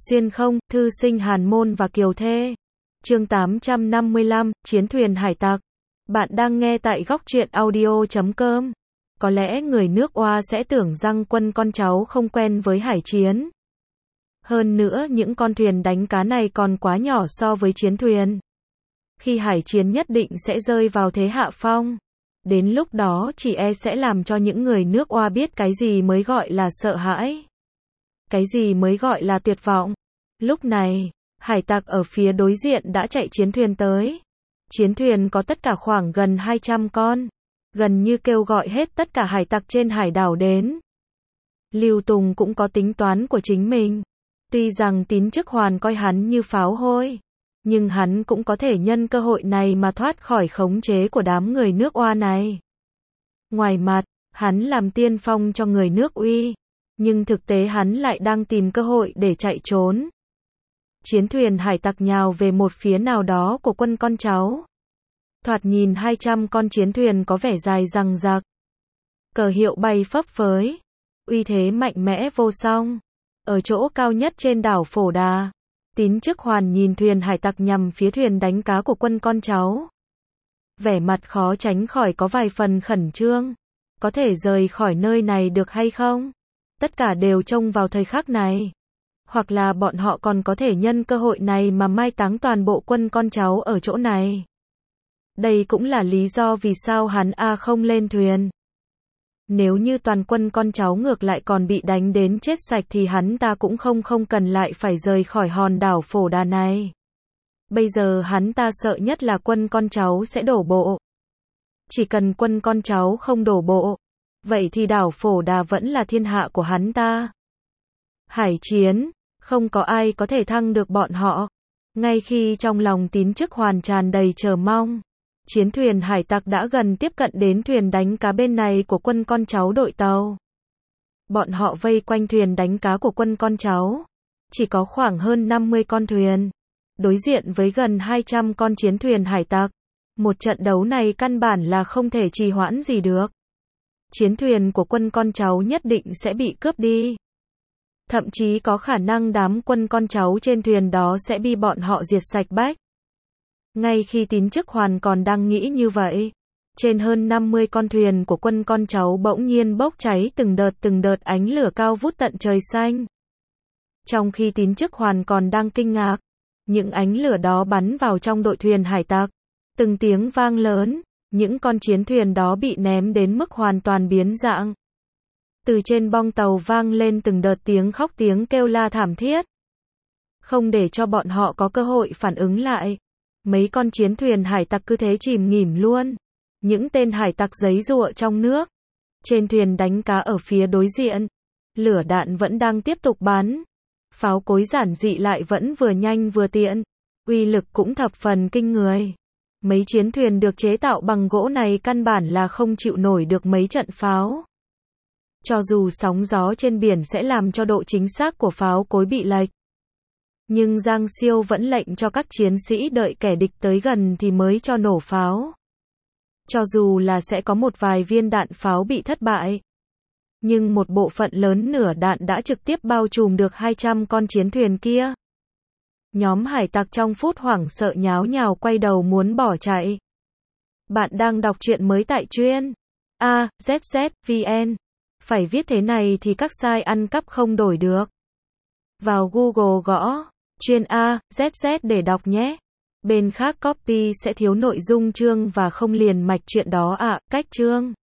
Xuyên không, thư sinh Hàn Môn và Kiều Thê. Chương 855, Chiến thuyền hải tặc. Bạn đang nghe tại góc truyện audio.com. Có lẽ người nước Oa sẽ tưởng rằng quân con cháu không quen với hải chiến. Hơn nữa những con thuyền đánh cá này còn quá nhỏ so với chiến thuyền. Khi hải chiến nhất định sẽ rơi vào thế hạ phong. Đến lúc đó chỉ e sẽ làm cho những người nước Oa biết cái gì mới gọi là sợ hãi. Cái gì mới gọi là tuyệt vọng. Lúc này, hải tặc ở phía đối diện đã chạy chiến thuyền tới. Chiến thuyền có tất cả khoảng gần 200 con. Gần như kêu gọi hết tất cả hải tặc trên hải đảo đến. Lưu Tùng cũng có tính toán của chính mình. Tuy rằng Tín Chức Hoàn coi hắn như pháo hôi, nhưng hắn cũng có thể nhân cơ hội này mà thoát khỏi khống chế của đám người nước Oa này. Ngoài mặt, hắn làm tiên phong cho người nước Uy, nhưng thực tế hắn lại đang tìm cơ hội để chạy trốn. Chiến thuyền hải tặc nhào về một phía nào đó của quân con cháu. Thoạt nhìn 200 con chiến thuyền có vẻ dài rằng rặc. Cờ hiệu bay phấp phới, uy thế mạnh mẽ vô song. Ở chỗ cao nhất trên đảo Phổ Đà, Tín Chức Hoàn nhìn thuyền hải tặc nhằm phía thuyền đánh cá của quân con cháu. Vẻ mặt khó tránh khỏi có vài phần khẩn trương. Có thể rời khỏi nơi này được hay không? Tất cả đều trông vào thời khắc này. Hoặc là bọn họ còn có thể nhân cơ hội này mà mai táng toàn bộ quân con cháu ở chỗ này. Đây cũng là lý do vì sao hắn không lên thuyền. Nếu như toàn quân con cháu ngược lại còn bị đánh đến chết sạch thì hắn ta cũng không cần lại phải rời khỏi hòn đảo Phổ Đà này. Bây giờ hắn ta sợ nhất là quân con cháu sẽ đổ bộ. Chỉ cần quân con cháu không đổ bộ, vậy thì đảo Phổ Đà vẫn là thiên hạ của hắn ta. Hải chiến, không có ai có thể thắng được bọn họ. Ngay khi trong lòng Tín Chức Hoàn tràn đầy chờ mong, chiến thuyền hải tặc đã gần tiếp cận đến thuyền đánh cá bên này của quân con cháu đội tàu. Bọn họ vây quanh thuyền đánh cá của quân con cháu. Chỉ có khoảng hơn 50 con thuyền. Đối diện với gần 200 con chiến thuyền hải tặc. Một trận đấu này căn bản là không thể trì hoãn gì được. Chiến thuyền của quân con cháu nhất định sẽ bị cướp đi. Thậm chí có khả năng đám quân con cháu trên thuyền đó sẽ bị bọn họ diệt sạch bách. Ngay khi Tín Chức Hoàn còn đang nghĩ như vậy, trên hơn 50 con thuyền của quân con cháu bỗng nhiên bốc cháy từng đợt ánh lửa cao vút tận trời xanh. Trong khi Tín Chức Hoàn còn đang kinh ngạc, những ánh lửa đó bắn vào trong đội thuyền hải tặc. Từng tiếng vang lớn, những con chiến thuyền đó bị ném đến mức hoàn toàn biến dạng. Từ trên bong tàu vang lên từng đợt tiếng khóc tiếng kêu la thảm thiết. Không để cho bọn họ có cơ hội phản ứng lại. Mấy con chiến thuyền hải tặc cứ thế chìm nghỉm luôn. Những tên hải tặc giấy giụa trong nước. Trên thuyền đánh cá ở phía đối diện, lửa đạn vẫn đang tiếp tục bắn. Pháo cối giản dị lại vẫn vừa nhanh vừa tiện. Uy lực cũng thập phần kinh người. Mấy chiến thuyền được chế tạo bằng gỗ này căn bản là không chịu nổi được mấy trận pháo. Cho dù sóng gió trên biển sẽ làm cho độ chính xác của pháo cối bị lệch. Nhưng Giang Siêu vẫn lệnh cho các chiến sĩ đợi kẻ địch tới gần thì mới cho nổ pháo. Cho dù là sẽ có một vài viên đạn pháo bị thất bại. Nhưng một bộ phận lớn nửa đạn đã trực tiếp bao trùm được 200 con chiến thuyền kia. Nhóm hải tặc trong phút hoảng sợ nháo nhào quay đầu muốn bỏ chạy. Bạn đang đọc truyện mới tại truyện AZZ.vn. Phải viết thế này thì các site ăn cắp không đổi được. Vào Google gõ truyện AZZ để đọc nhé. Bên khác copy sẽ thiếu nội dung chương và không liền mạch truyện đó cách chương.